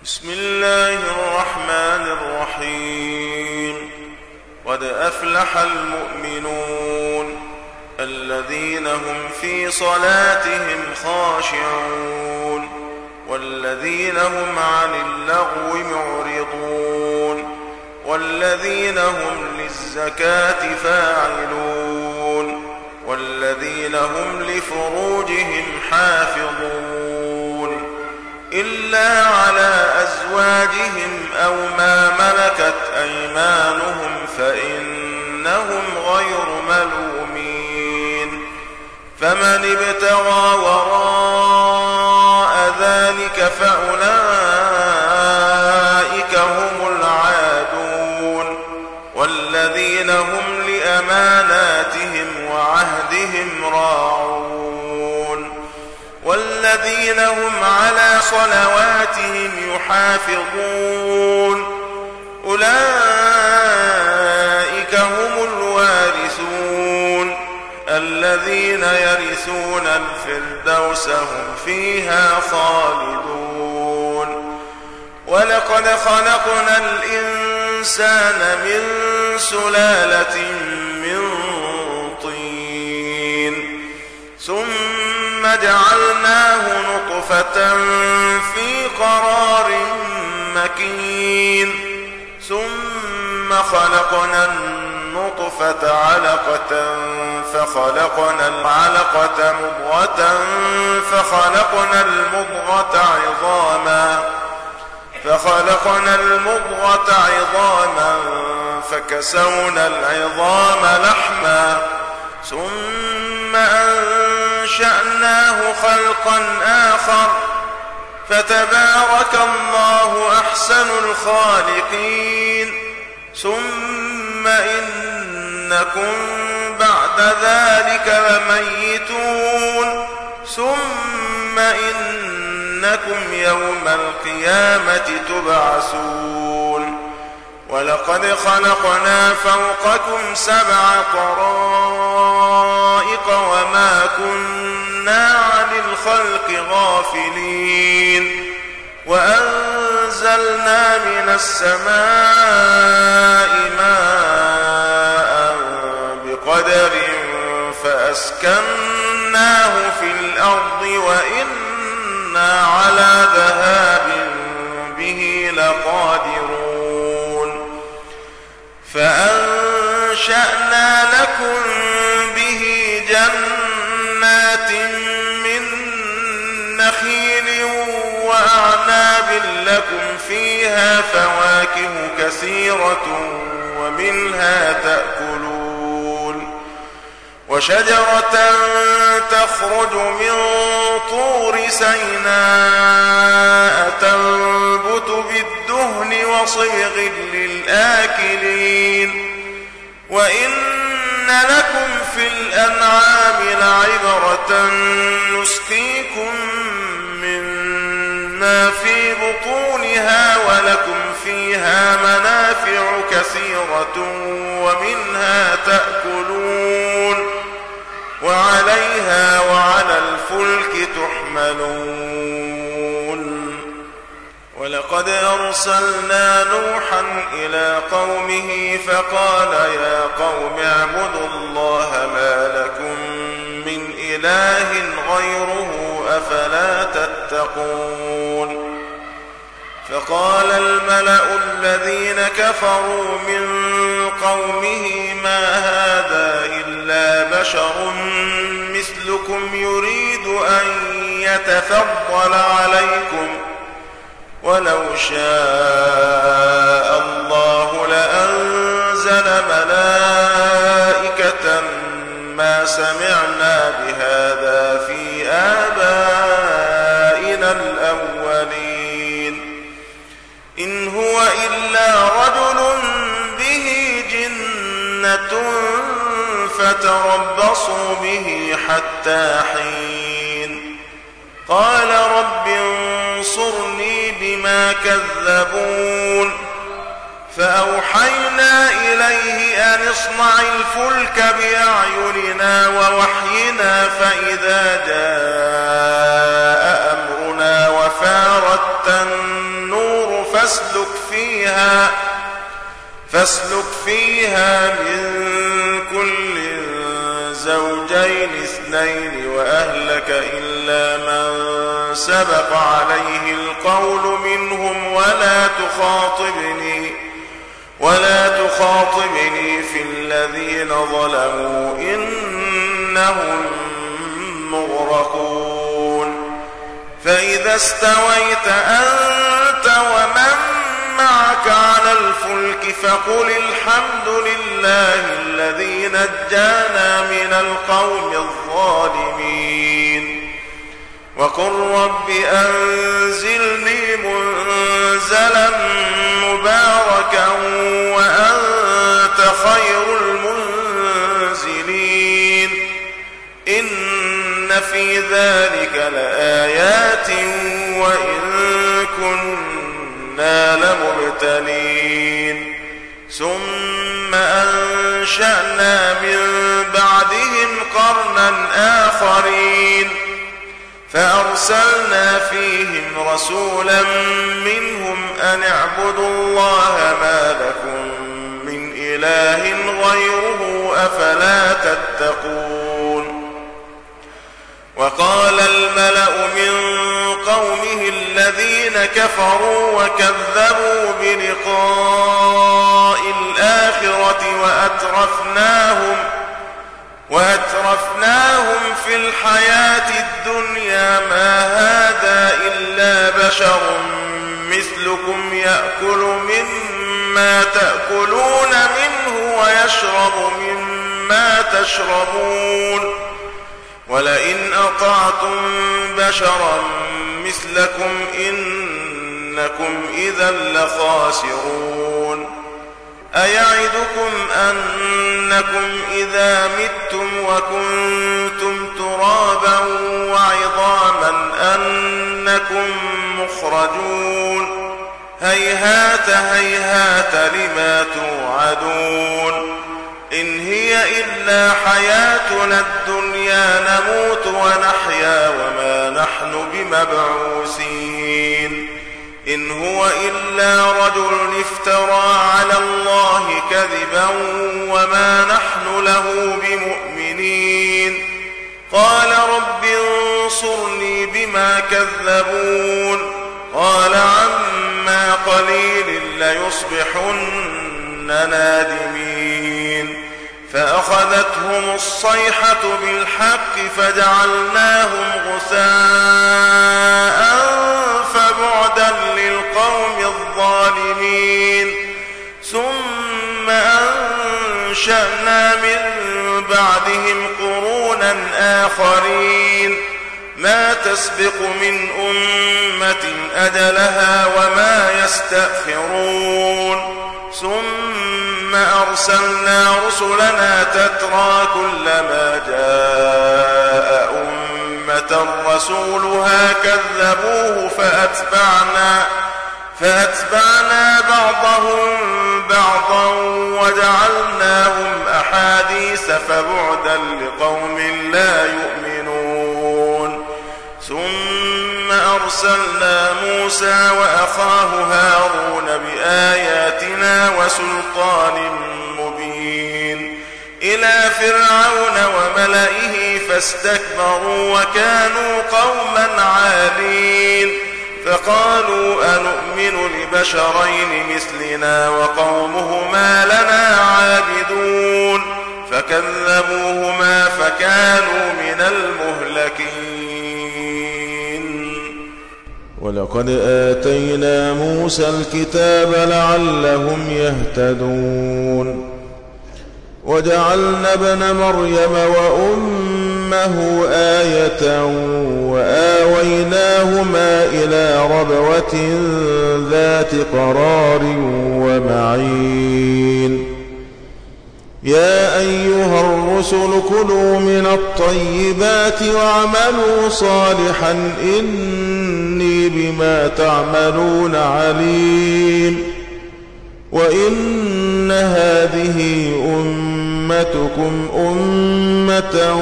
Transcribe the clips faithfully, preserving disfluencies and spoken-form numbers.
بسم الله الرحمن الرحيم. قد أفلح المؤمنون الذين هم في صلاتهم خاشعون والذين هم عن اللغو معرضون والذين هم للزكاة فاعلون والذين هم لفروجهم حافظون إلا على أزواجهم أو ما ملكت أيمانهم فإنهم غير ملومين. فمن ابتغى وراء ذلك فأولئك هم العادون والذين هم لأماناتهم وعهدهم راعون والذين هم على صلواتهم يحافظون أولئك هم الوارثون الذين يرثون الفردوس هم فيها خالدون. ولقد خلقنا الإنسان من سلالة من طين ثم جعلناه نطفة في قرار مكين ثم خلقنا النطفة علقة فخلقنا العلقة مضغة فخلقنا المضغة عظاما فخلقنا المضغة عظاما فكسونا العظام لحما ثم أنشأناه خلقا آخر فتبارك الله أحسن الخالقين. ثم إنكم بعد ذلك لميتون ثم إنكم يوم القيامة تبعثون. ولقد خلقنا فوقكم سبع طرائق وما كنا عن الخلق غافلين وأنزلنا من السماء ماء بقدر فأسكناه في الأرض وإنا على ذهاب به لقادرون. فأنشأنا لكم به جنات من نخيل وأعناب لكم فيها فواكه كثيرة ومنها تأكلون وشجرة تخرج من طور سيناء تنبت بالدهن وصبغ للآكلين وإن لكم في الأنعام لعبرة نسقيكم مما في بطونها ولكم فيها منافع كثيرة ومنها تأكلون وعليها وعلى الفلك تحملون. ولقد أرسلنا نوحا إلى قومه فقال يا قوم اعبدوا الله ما لكم من إله غيره أفلا تتقون. فقال الملأ الذين كفروا من قومه ما هذا إلا بشر مثلكم يريد أن يتفضل عليكم ولو شاء الله لأنزل ملائكة ما سمعنا بهذا في آبائنا الأولين إن هو إلا رجل به جنة فتربصوا به حتى حين. قال رب انصرني بما كذبون. فأوحينا إليه أن اصنع الفلك بأعيننا ووحينا فإذا جاء أمرنا وفارت النور فاسلك فيها فاسلك فيها من كل زوجين اثنين وأهلك إلا من سبق عليه القول منهم ولا تخاطبني ولا تخاطبني في الذين ظلموا إنهم مغرقون فإذا استويت أنت ومن معك على الفلك فقل الحمد لله الذي نجانا من القوم الظالمين وقل رب أنزلني منزلا مباركا وأنت خير المنزلين إن في ذلك لآيات وإن كنا لمبتلين ثم أنشأنا من بعدهم قرنا آخرين فأرسلنا فيهم رسولا منهم أن اعبدوا الله ما لكم من إله غيره أفلا تتقون وقال الملأ من قومه الذين كفروا وكذبوا بلقاء الآخرة وأترفناهم وأترفناهم في الحياة الدنيا ما هذا إلا بشر مثلكم يأكل مما تأكلون منه ويشرب مما تشربون ولئن أطعتم بشرا مثلكم إنكم إذا لخاسرون أيعدكم أنكم إذا متم وكنتم ترابا وعظاما أنكم مخرجون هيهات هيهات لما توعدون إن هي إلا حياتنا الدنيا نموت ونحيا وما نحن بمبعوثين إن هو إلا رجل افترى على الله كذبا وما نحن له بمؤمنين قال رب انصرني بما كذبون قال عما قليل ليصبحن نادمين فأخذتهم الصيحة بالحق فجعلناهم غثاء فبعدا للقوم الظالمين ثم أنشأنا من بعدهم قرونا آخرين ما تسبق من أمة أجلها وما يستأخرون ثم أرسلنا رسلنا تترى كلما جاء أمة رسولها كذبوه فأتبعنا فأتبعنا بعضهم بعضا وجعلناهم أحاديث فبعدا لقوم لا يؤمنون ثم أرسلنا موسى وأخاه هارون بآياتنا وسلطان مبين إلى فرعون وملئه فاستكبروا وكانوا قوما عالين فقالوا أنؤمن لبشرين مثلنا وقومهما لنا عابدون فكذبوهما فكانوا من المهلكين ولقد آتينا موسى الكتاب لعلهم يهتدون وجعلنا ابن مريم وأمه آية وآويناهما إلى ربوة ذات قرار ومعين يا أيها الرسل كلوا من الطيبات واعملوا صالحا إني بما تعملون عليم وإن هذه أمتكم أمة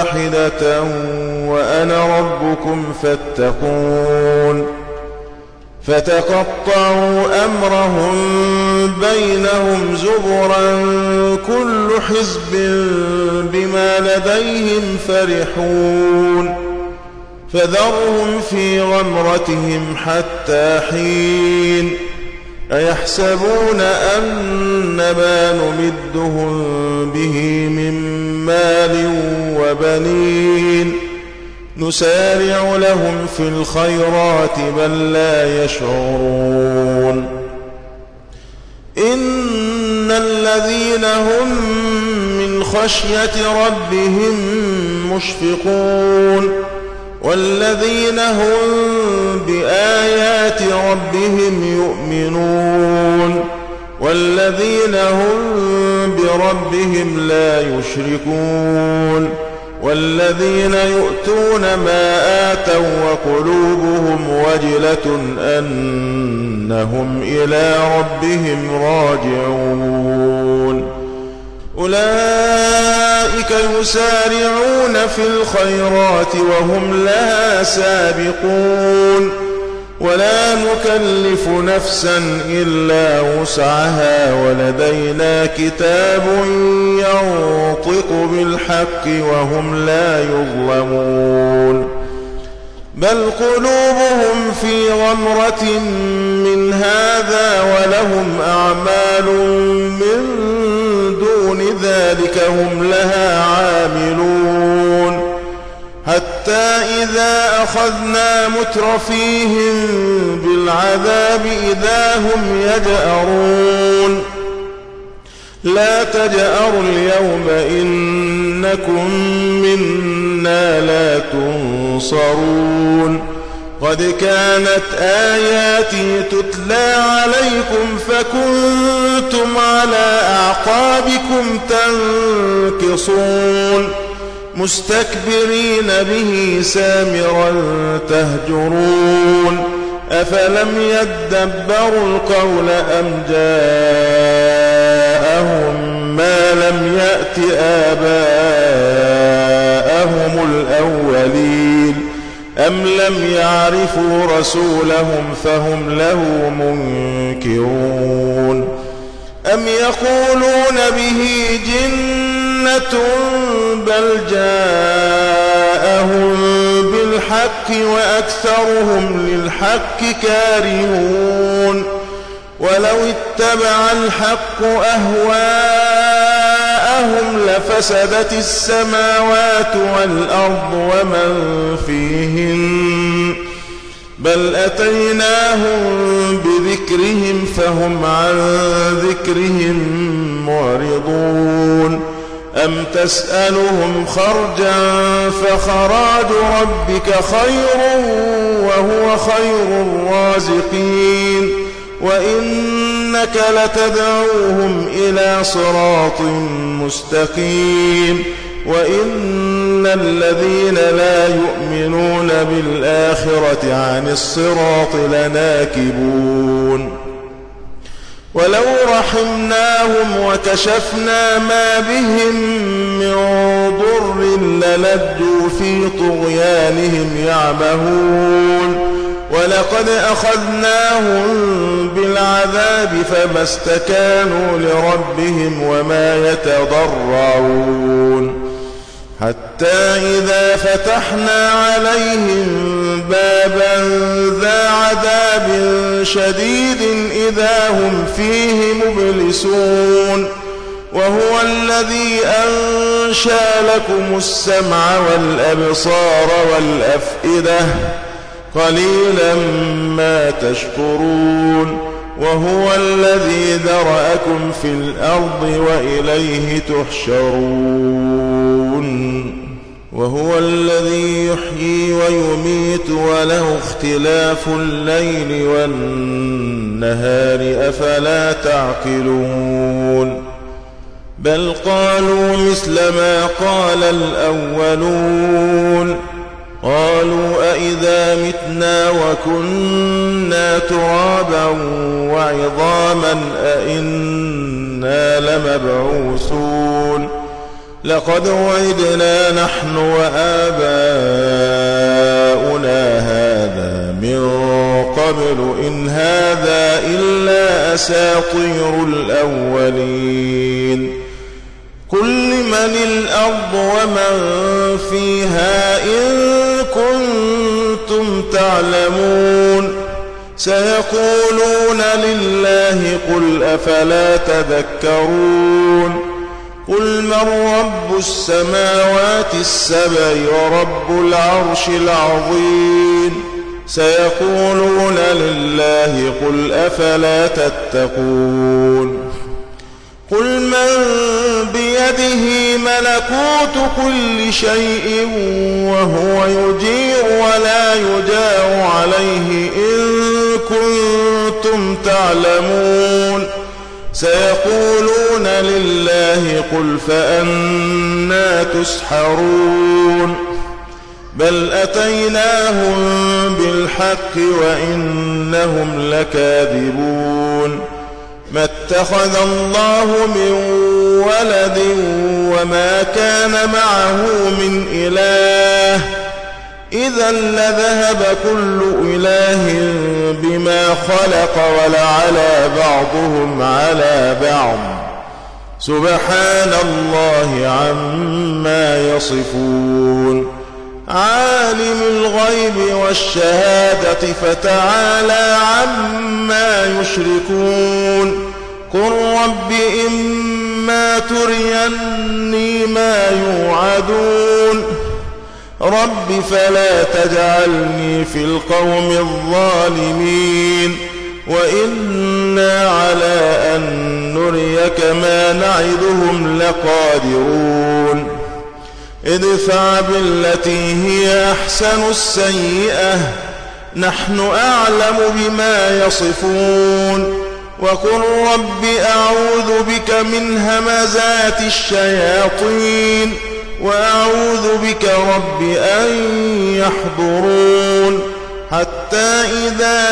واحدة وأنا ربكم فاتقون فتقطعوا أمرهم بينهم زبرا كل حزب بما لديهم فرحون فذرهم في غمرتهم حتى حين أيحسبون أن ما نمدهم به من مال وبنين نسارع لهم في الخيرات بل لا يشعرون إن الذين هم من خشية ربهم مشفقون والذين هم بآيات ربهم يؤمنون والذين هم بربهم لا يشركون والذين يؤتون ما آتوا وقلوبهم وجلة أنهم إلى ربهم راجعون أولئك يسارعون في الخيرات وهم لها سابقون ولا نكلف نفسا إلا وسعها ولدينا كتاب ينطق بالحق وهم لا يظلمون بل قلوبهم في غمرة من هذا ولهم أعمال من دون ذلك هم لها عاملون حتى إذا أخذنا مترفيهم بالعذاب إذا هم يجأرون لا تجأروا اليوم إنكم منا لا تنصرون قد كانت آياتي تتلى عليكم فكنتم على أعقابكم تنكصون مستكبرين به سامرا تهجرون أفلم يدبروا القول أم جاءهم ما لم يأت آباءهم الأولين أم لم يعرفوا رسولهم فهم له منكرون أم يقولون به جنة بل جاءهم بالحق وأكثرهم للحق كارهون ولو اتبع الحق أهواءهم لفسدت السماوات والأرض ومن فيهن بل أتيناهم بذكرهم فهم عن ذكرهم معرضون أم تسألهم خرجا فخراج ربك خير وهو خير الرازقين وإنك لتدعوهم إلى صراط مستقيم وإن الذين لا يؤمنون بالآخرة عن الصراط لناكبون ولو رحمناهم وكشفنا ما بهم من ضر للجوا في طغيانهم يعمهون ولقد أخذناهم بالعذاب فما استكانوا لربهم وما يتضرعون حتى إذا فتحنا عليهم بابا ذا عذاب شديد إذا هم فيه مبلسون وهو الذي أنشأ لكم السمع والأبصار والأفئدة قليلا ما تشكرون وهو الذي ذرأكم في الأرض وإليه تحشرون وهو الذي يحيي ويميت وله اختلاف الليل والنهار أفلا تعقلون بل قالوا مثل ما قال الأولون قالوا أئذا متنا وكنا ترابا وعظاما أئنا لمبعوثون لقد وعدنا نحن وآباؤنا هذا من قبل إن هذا إلا أساطير الأولين قل لمن الأرض ومن فيها إن كنتم تعلمون سيقولون لله قل أفلا تذكرون قل من رب السماوات السبع ورب العرش العظيم سيقولون لله قل أفلا تتقون قل من بيده ملكوت كل شيء وهو يجير ولا يجار عليه إن كنتم تعلمون سيقولون لله قل فأنى تسحرون بل أتيناهم بالحق وإنهم لكاذبون ما اتخذ الله من ولد وما كان معه من إله إذا لذهب كل إله بما خلق ولعلى بعضهم على بعض سبحان الله عما يصفون عالم الغيب والشهادة فتعالى عما يشركون قل رب إما تريني ما يوعدون رب فلا تجعلني في القوم الظالمين وإنا على أن نريك ما نعدهم لقادرون ادفع بالتي هي أحسن السيئة نحن أعلم بما يصفون وقل رب أعوذ بك من همزات الشياطين وأعوذ بك رب أن يحضرون حتى إذا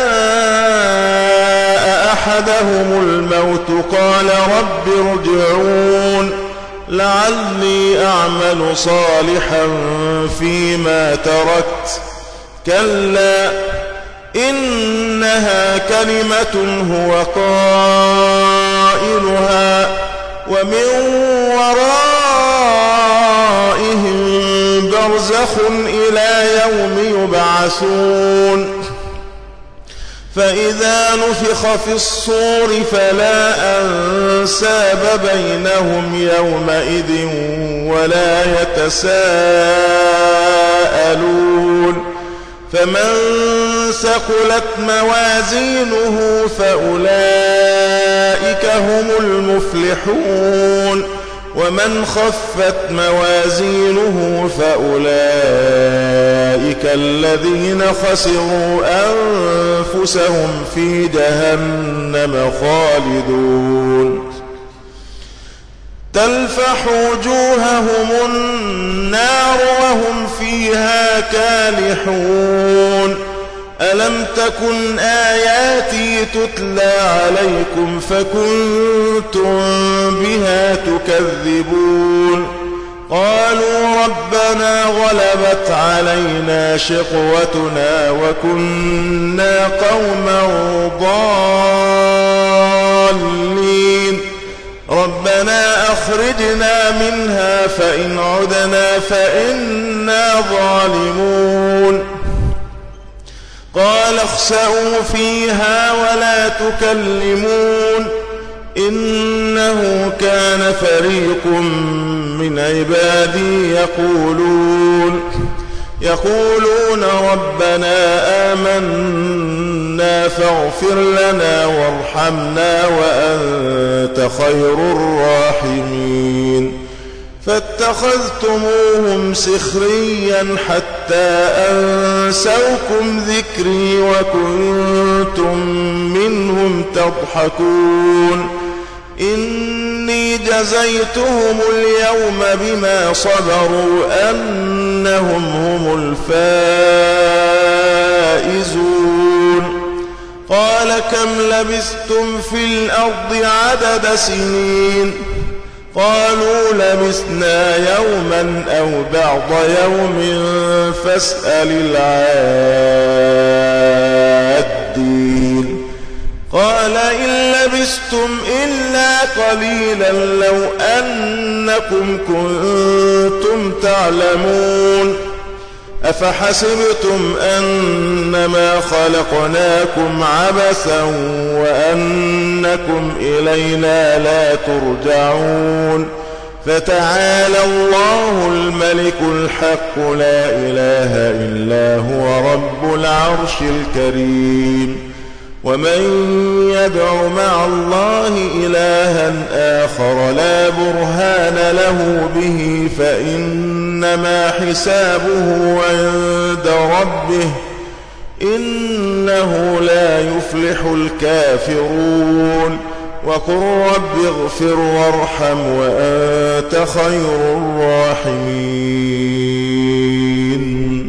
جاء أحدهم الموت قال رب ارجعون لعلي أعمل صالحا فيما تركت كلا إنها كلمة هو قائلها ومن ورائهم برزخ إلى يوم يبعثون فإذا نفخ في الصور فلا أنساب بينهم يومئذ ولا يتساءلون فمن ثقلت موازينه فأولئك هم المفلحون ومن خفت موازينه فأولئك الذين خسروا أنفسهم في جهنم خالدون تلفح وجوههم النار وهم فيها كالحون ألم تكن آياتي تتلى عليكم فكنتم بها تكذبون قالوا ربنا غلبت علينا شقوتنا وكنا قوما ضالين ربنا أخرجنا منها فإن عدنا فإنا ظالمون قال اخسئوا فيها ولا تكلمون إنه كان فريق من عبادي يقولون يقولون ربنا آمنا فاغفر لنا وارحمنا وأنت خير الراحمين فاتخذتموهم سخريا حتى أنسوكم ذكري وكنتم منهم تضحكون إني جزيتهم اليوم بما صبروا أنهم هم الفائزون قال كم لبثتم في الأرض عدد سنين قالوا لبثنا يوما أو بعض يوم فاسأل العادين قال إن لبثتم إلا قليلا لو أنكم كنتم تعلمون أفحسبتم أنما خلقناكم عبثا وأنكم إلينا لا ترجعون فتعالى الله الملك الحق لا إله إلا هو رب العرش الكريم ومن يدع مع الله إلها آخر لا برهان له به فإنما حسابه عند ربه إنه لا يفلح الكافرون وقل رب اغفر وارحم وأنت خير الراحمين